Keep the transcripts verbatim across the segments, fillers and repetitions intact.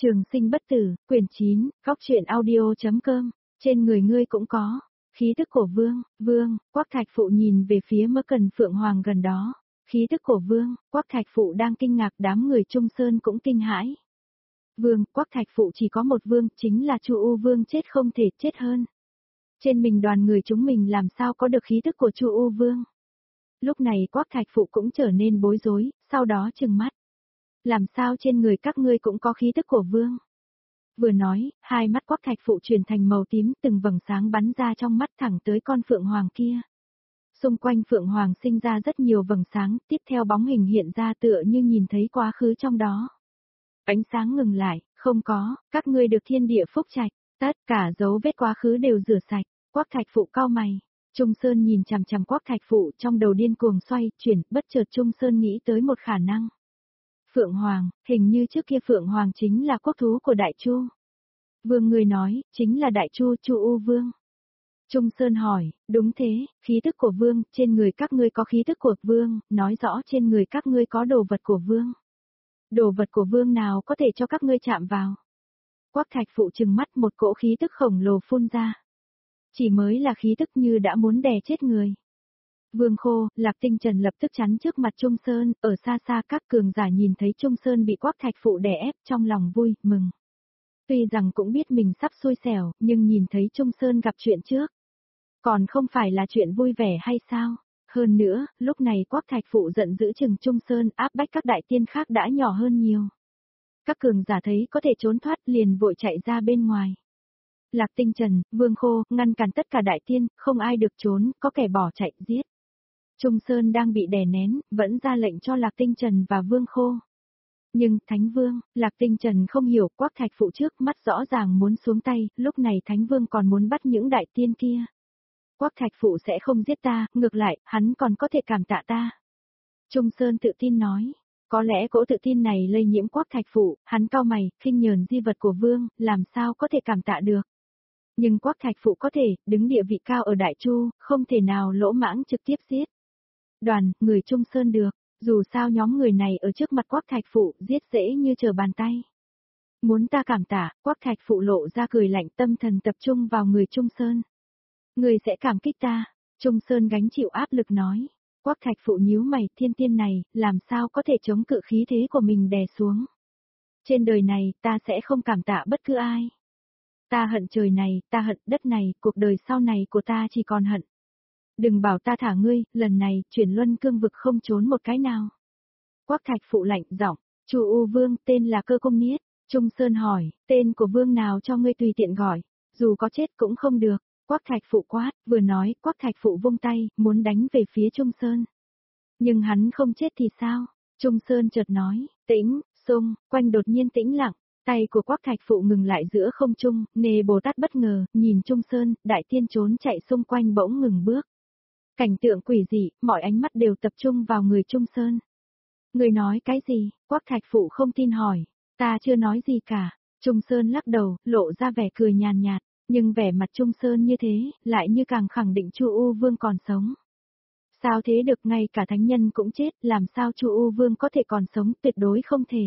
Trường sinh bất tử, quyển chín, góc truyện audio.com, trên người ngươi cũng có, khí tức cổ vương, vương, Quắc Thạch Phụ nhìn về phía Mơ Cần Phượng Hoàng gần đó, khí tức cổ vương, Quắc Thạch Phụ đang kinh ngạc, đám người Trung Sơn cũng kinh hãi. Vương, Quắc Thạch Phụ chỉ có một vương, chính là Chu U Vương, chết không thể chết hơn. Trên mình đoàn người chúng mình làm sao có được khí tức của Chu U Vương. Lúc này Quắc Thạch Phụ cũng trở nên bối rối, sau đó trừng mắt. Làm sao trên người các ngươi cũng có khí tức của vương? Vừa nói, hai mắt Quắc Thạch Phụ chuyển thành màu tím, từng vầng sáng bắn ra trong mắt thẳng tới con Phượng Hoàng kia. Xung quanh Phượng Hoàng sinh ra rất nhiều vầng sáng, tiếp theo bóng hình hiện ra tựa như nhìn thấy quá khứ trong đó. Ánh sáng ngừng lại, không có, các ngươi được thiên địa phúc trạch, tất cả dấu vết quá khứ đều rửa sạch. Quắc Thạch Phụ cau mày. Trung Sơn nhìn chằm chằm Quắc Thạch Phụ, trong đầu điên cuồng xoay, chuyển, bất chợt Trung Sơn nghĩ tới một khả năng. Phượng Hoàng, hình như trước kia Phượng Hoàng chính là quốc thú của Đại Chu. Vương người nói, chính là Đại Chu, Chu U Vương. Trung Sơn hỏi, đúng thế, khí tức của Vương, trên người các ngươi có khí tức của Vương, nói rõ trên người các ngươi có đồ vật của Vương. Đồ vật của Vương nào có thể cho các ngươi chạm vào? Quắc Thạch Phụ trừng mắt, một cỗ khí tức khổng lồ phun ra. Chỉ mới là khí tức như đã muốn đè chết người. Vương Khô, Lạc Tinh Trần lập tức chắn trước mặt Trung Sơn, ở xa xa các cường giả nhìn thấy Trung Sơn bị Quắc Thạch Phụ đè ép, trong lòng vui, mừng. Tuy rằng cũng biết mình sắp xui xẻo, nhưng nhìn thấy Trung Sơn gặp chuyện trước. Còn không phải là chuyện vui vẻ hay sao? Hơn nữa, lúc này Quắc Thạch Phụ giận dữ chừng Trung Sơn, áp bách các đại tiên khác đã nhỏ hơn nhiều. Các cường giả thấy có thể trốn thoát liền vội chạy ra bên ngoài. Lạc Tinh Trần, Vương Khô, ngăn cản tất cả đại tiên, không ai được trốn, có kẻ bỏ chạy, giết. Trung Sơn đang bị đè nén, vẫn ra lệnh cho Lạc Tinh Trần và Vương Khô. Nhưng, Thánh Vương, Lạc Tinh Trần không hiểu, Quắc Thạch Phụ trước mắt rõ ràng muốn xuống tay, lúc này Thánh Vương còn muốn bắt những đại tiên kia. Quắc Thạch Phụ sẽ không giết ta, ngược lại, hắn còn có thể cảm tạ ta. Trung Sơn tự tin nói, có lẽ cỗ tự tin này lây nhiễm Quắc Thạch Phụ, hắn cau mày, khinh nhờn di vật của Vương, làm sao có thể cảm tạ được. Nhưng Quắc Thạch Phụ có thể, đứng địa vị cao ở Đại Chu, không thể nào lỗ mãng trực tiếp giết. Đoàn, người Trung Sơn được, dù sao nhóm người này ở trước mặt Quắc Thạch Phụ giết dễ như trở bàn tay. Muốn ta cảm tạ, Quắc Thạch Phụ lộ ra cười lạnh, tâm thần tập trung vào người Trung Sơn. Người sẽ cảm kích ta, Trung Sơn gánh chịu áp lực nói. Quắc Thạch Phụ nhíu mày, thiên tiên này, làm sao có thể chống cự khí thế của mình đè xuống. Trên đời này, ta sẽ không cảm tạ bất cứ ai. Ta hận trời này, ta hận đất này, cuộc đời sau này của ta chỉ còn hận. Đừng bảo ta thả ngươi, lần này, chuyển luân cương vực không trốn một cái nào. Quắc Thạch Phụ lạnh giọng, Chu U Vương, tên là Cơ Công Niết. Trung Sơn hỏi, tên của vương nào cho ngươi tùy tiện gọi, dù có chết cũng không được. Quắc Thạch Phụ quát, vừa nói, Quắc Thạch Phụ vung tay, muốn đánh về phía Trung Sơn. Nhưng hắn không chết thì sao? Trung Sơn chợt nói, tĩnh, xung, quanh đột nhiên tĩnh lặng. Tay của Quắc Thạch Phụ ngừng lại giữa không trung, Nề Bồ Tát bất ngờ, nhìn Trung Sơn, đại tiên trốn chạy xung quanh bỗng ngừng bước. Cảnh tượng quỷ dị, mọi ánh mắt đều tập trung vào người Trung Sơn. Người nói cái gì? Quắc Thạch Phụ không tin hỏi. Ta chưa nói gì cả. Trung Sơn lắc đầu, lộ ra vẻ cười nhàn nhạt, nhưng vẻ mặt Trung Sơn như thế, lại như càng khẳng định Chu U Vương còn sống. Sao thế được, ngay cả thánh nhân cũng chết, làm sao Chu U Vương có thể còn sống, tuyệt đối không thể.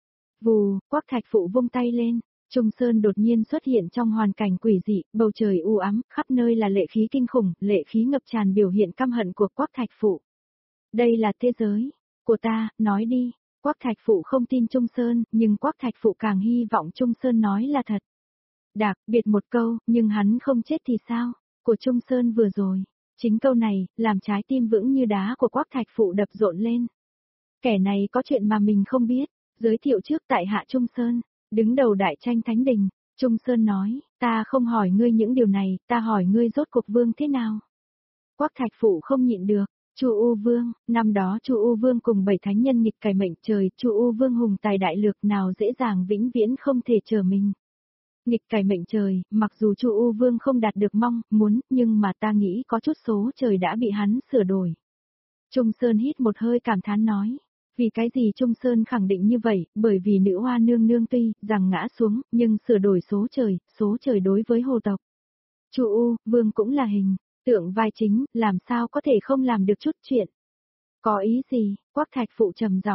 Vù, Quắc Thạch Phụ vung tay lên, Trung Sơn đột nhiên xuất hiện trong hoàn cảnh quỷ dị, bầu trời u ám, khắp nơi là lệ khí kinh khủng, lệ khí ngập tràn biểu hiện căm hận của Quắc Thạch Phụ. Đây là thế giới của ta, nói đi. Quắc Thạch Phụ không tin Trung Sơn, nhưng Quắc Thạch Phụ càng hy vọng Trung Sơn nói là thật. Đặc biệt một câu, nhưng hắn không chết thì sao, của Trung Sơn vừa rồi. Chính câu này, làm trái tim vững như đá của Quắc Thạch Phụ đập rộn lên. Kẻ này có chuyện mà mình không biết. Giới thiệu trước tại hạ Trung Sơn, đứng đầu đại tranh thánh đình. Trung Sơn nói, ta không hỏi ngươi những điều này, ta hỏi ngươi rốt cuộc vương thế nào. Quắc Thạch Phụ không nhịn được, Chu U Vương, năm đó Chu U Vương cùng bảy thánh nhân nghịch cải mệnh trời, Chu U Vương hùng tài đại lược nào dễ dàng vĩnh viễn không thể trở mình. Nghịch cải mệnh trời, mặc dù Chu U Vương không đạt được mong muốn, nhưng mà ta nghĩ có chút số trời đã bị hắn sửa đổi. Trung Sơn hít một hơi cảm thán nói. Vì cái gì Trung Sơn khẳng định như vậy, bởi vì nữ hoa nương nương tuy rằng ngã xuống, nhưng sửa đổi số trời, số trời đối với hồ tộc. Chu U, Vương cũng là hình, tượng vai chính, làm sao có thể không làm được chút chuyện. Có ý gì? Quắc Thạch Phụ trầm giọng,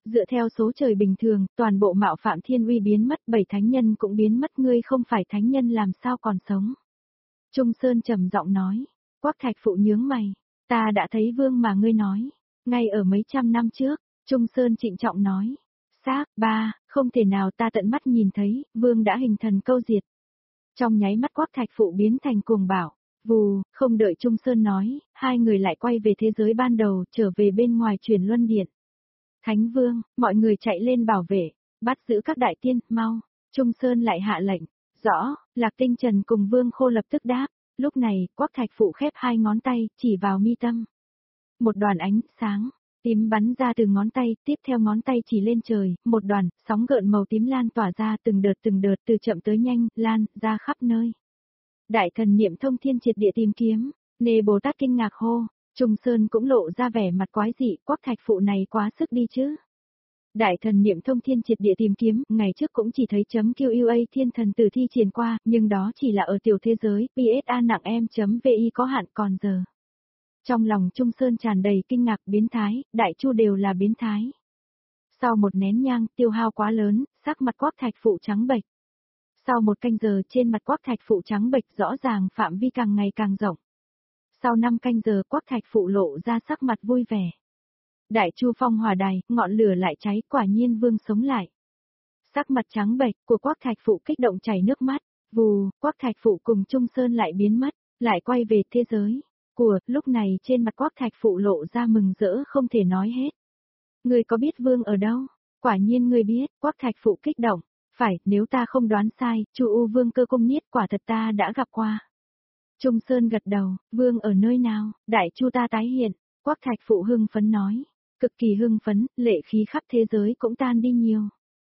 Dựa theo số trời bình thường, toàn bộ mạo phạm thiên uy biến mất, bảy thánh nhân cũng biến mất, ngươi không phải thánh nhân làm sao còn sống. Trung Sơn trầm giọng nói, Quắc Thạch Phụ nhướng mày, ta đã thấy vương mà ngươi nói, ngay ở mấy trăm năm trước, Trung Sơn trịnh trọng nói, xác, ba, không thể nào ta tận mắt nhìn thấy, vương đã hình thần câu diệt. Trong nháy mắt Quắc Thạch Phụ biến thành cuồng bạo, vù, không đợi Trung Sơn nói, hai người lại quay về thế giới ban đầu, trở về bên ngoài truyền luân điện. Thánh Vương, mọi người chạy lên bảo vệ, bắt giữ các đại tiên, mau. Trung Sơn lại hạ lệnh, rõ, Lạc Tinh Trần cùng Vương Khô lập tức đáp, lúc này, Quắc Thạch Phụ khép hai ngón tay, chỉ vào mi tâm. Một đoàn ánh sáng, tím bắn ra từ ngón tay, tiếp theo ngón tay chỉ lên trời, một đoàn, sóng gợn màu tím lan tỏa ra từng đợt từng đợt từ chậm tới nhanh, lan, ra khắp nơi. Đại thần niệm thông thiên triệt địa tìm kiếm, Nê Bồ Tát kinh ngạc hô, Trung Sơn cũng lộ ra vẻ mặt quái dị, Quắc Thạch Phụ này quá sức đi chứ. Đại thần niệm thông thiên triệt địa tìm kiếm, ngày trước cũng chỉ thấy chấm Q U A thiên thần tử thi triển qua, nhưng đó chỉ là ở tiểu thế giới, pê ét a nặng em.vi có hạn còn giờ. Trong lòng Trung Sơn tràn đầy kinh ngạc biến thái, đại chu đều là biến thái. Sau một nén nhang, tiêu hao quá lớn, sắc mặt Quắc Thạch Phụ trắng bệch. Sau một canh giờ trên mặt Quắc Thạch Phụ trắng bệch rõ ràng phạm vi càng ngày càng rộng. Sau năm canh giờ Quắc Thạch Phụ lộ ra sắc mặt vui vẻ. Đại chu phong hỏa đài, ngọn lửa lại cháy, quả nhiên vương sống lại. Sắc mặt trắng bệch của Quắc Thạch Phụ kích động chảy nước mắt, vù, Quắc Thạch Phụ cùng Trung Sơn lại biến mất, lại quay về thế giới. Của, lúc này trên mặt Quắc Thạch Phụ lộ ra mừng rỡ không thể nói hết. Ngươi có biết vương ở đâu? Quả nhiên ngươi biết, Quắc Thạch Phụ kích động. Phải, nếu ta không đoán sai, Chu U Vương Cơ Cung Niết quả thật ta đã gặp qua. Trung Sơn gật đầu, vương ở nơi nào, đại chu ta tái hiện, Quắc Thạch Phụ hưng phấn nói, cực kỳ hưng phấn, lệ khí khắp thế giới cũng tan đi nhiều.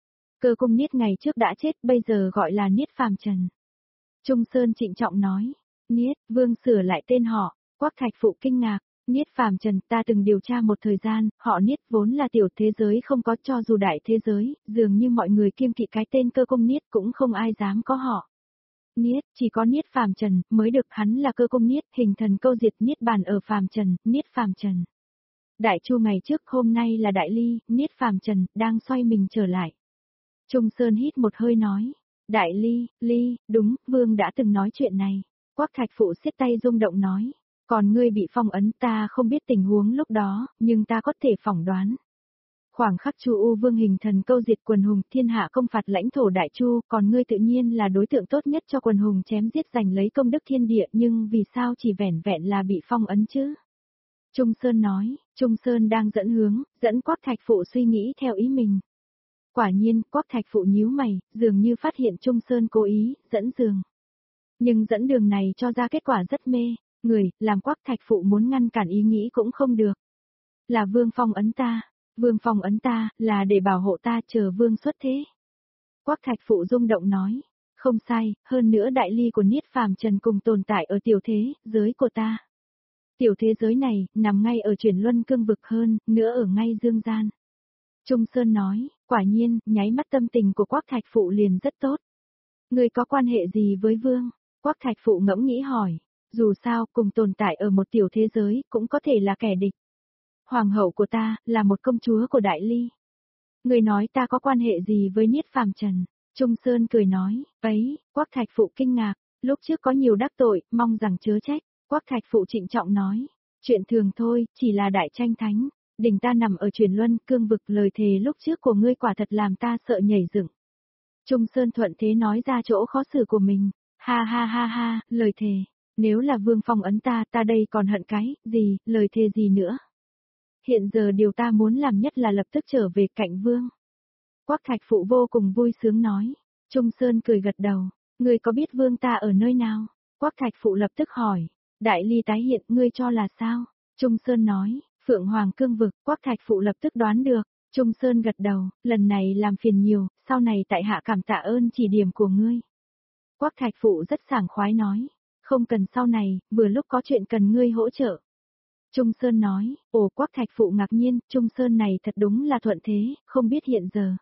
Cơ Cung Niết ngày trước đã chết, bây giờ gọi là Niết Phàm Trần. Trung Sơn trịnh trọng nói, Niết, vương sửa lại tên họ, Quắc Thạch Phụ kinh ngạc, Niết Phàm Trần, ta từng điều tra một thời gian, họ Niết vốn là tiểu thế giới không có, cho dù đại thế giới, dường như mọi người kiêng kỵ cái tên Cơ Cung Niết cũng không ai dám có họ. Niết, chỉ có Niết Phàm Trần mới được, hắn là Cơ Cung Niết, hình thần câu diệt, Niết bàn ở Phàm Trần, Niết Phàm Trần. Đại chu ngày trước, hôm nay là Đại Ly, Niết Phàm Trần đang xoay mình trở lại. Trung Sơn hít một hơi nói, Đại Ly, Ly, đúng, vương đã từng nói chuyện này. Quắc Thạch Phụ siết tay rung động nói, còn ngươi bị phong ấn, ta không biết tình huống lúc đó, nhưng ta có thể phỏng đoán. Khoảng khắc Chu U Vương hình thần câu diệt quần hùng, thiên hạ công phạt lãnh thổ Đại Chu, còn ngươi tự nhiên là đối tượng tốt nhất cho quần hùng chém giết giành lấy công đức thiên địa, nhưng vì sao chỉ vẻn vẹn là bị phong ấn chứ? Trung Sơn nói, Trung Sơn đang dẫn hướng, dẫn Quắc Thạch Phụ suy nghĩ theo ý mình. Quả nhiên, Quắc Thạch Phụ nhíu mày, dường như phát hiện Trung Sơn cố ý, dẫn đường. Nhưng dẫn đường này cho ra kết quả rất mê, người, làm Quắc Thạch Phụ muốn ngăn cản ý nghĩ cũng không được. Là vương phong ấn ta, vương phong ấn ta, là để bảo hộ ta chờ vương xuất thế. Quắc Thạch Phụ rung động nói, không sai, hơn nữa đại ly của Niết Phàm Trần cùng tồn tại ở tiểu thế, giới của ta. Tiểu thế giới này, nằm ngay ở chuyển luân cương vực hơn, nữa ở ngay dương gian. Trung Sơn nói, quả nhiên, nháy mắt tâm tình của Quắc Thạch Phụ liền rất tốt. Người có quan hệ gì với vương? Quắc Thạch Phụ ngẫm nghĩ hỏi, dù sao, cùng tồn tại ở một tiểu thế giới, cũng có thể là kẻ địch. Hoàng hậu của ta, là một công chúa của Đại Ly. Người nói ta có quan hệ gì với Niết Phàm Trần? Trung Sơn cười nói, ấy, Quắc Thạch Phụ kinh ngạc, lúc trước có nhiều đắc tội, mong rằng chớ trách. Quắc Thạch Phụ trịnh trọng nói, chuyện thường thôi, chỉ là đại tranh thánh, đỉnh ta nằm ở truyền luân cương vực, lời thề lúc trước của ngươi quả thật làm ta sợ nhảy dựng. Trung Sơn thuận thế nói ra chỗ khó xử của mình, ha ha ha ha, lời thề, nếu là vương phong ấn ta, ta đây còn hận cái, gì, lời thề gì nữa. Hiện giờ điều ta muốn làm nhất là lập tức trở về cạnh vương. Quắc Thạch Phụ vô cùng vui sướng nói, Trung Sơn cười gật đầu, ngươi có biết vương ta ở nơi nào? Quắc Thạch Phụ lập tức hỏi, Đại Ly tái hiện, ngươi cho là sao? Trung Sơn nói, Phượng Hoàng cương vực. Quắc Thạch Phụ lập tức đoán được. Trung Sơn gật đầu, lần này làm phiền nhiều, sau này tại hạ cảm tạ ơn chỉ điểm của ngươi. Quắc Thạch Phụ rất sảng khoái nói, không cần sau này, vừa lúc có chuyện cần ngươi hỗ trợ. Trung Sơn nói, ồ, Quắc Thạch Phụ ngạc nhiên, Trung Sơn này thật đúng là thuận thế, không biết hiện giờ.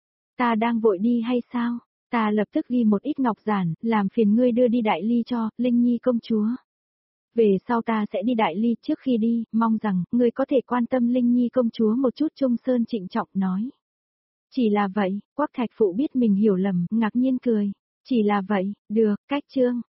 Ta đang vội đi hay sao? Ta lập tức ghi một ít ngọc giản, làm phiền ngươi đưa đi Đại Ly cho, Linh Nhi công chúa. Về sau ta sẽ đi Đại Ly, trước khi đi, mong rằng, ngươi có thể quan tâm Linh Nhi công chúa một chút. Trung Sơn trịnh trọng nói. Chỉ là vậy, Quách Thạch Phụ biết mình hiểu lầm, ngạc nhiên cười. Chỉ là vậy, được, cách chương.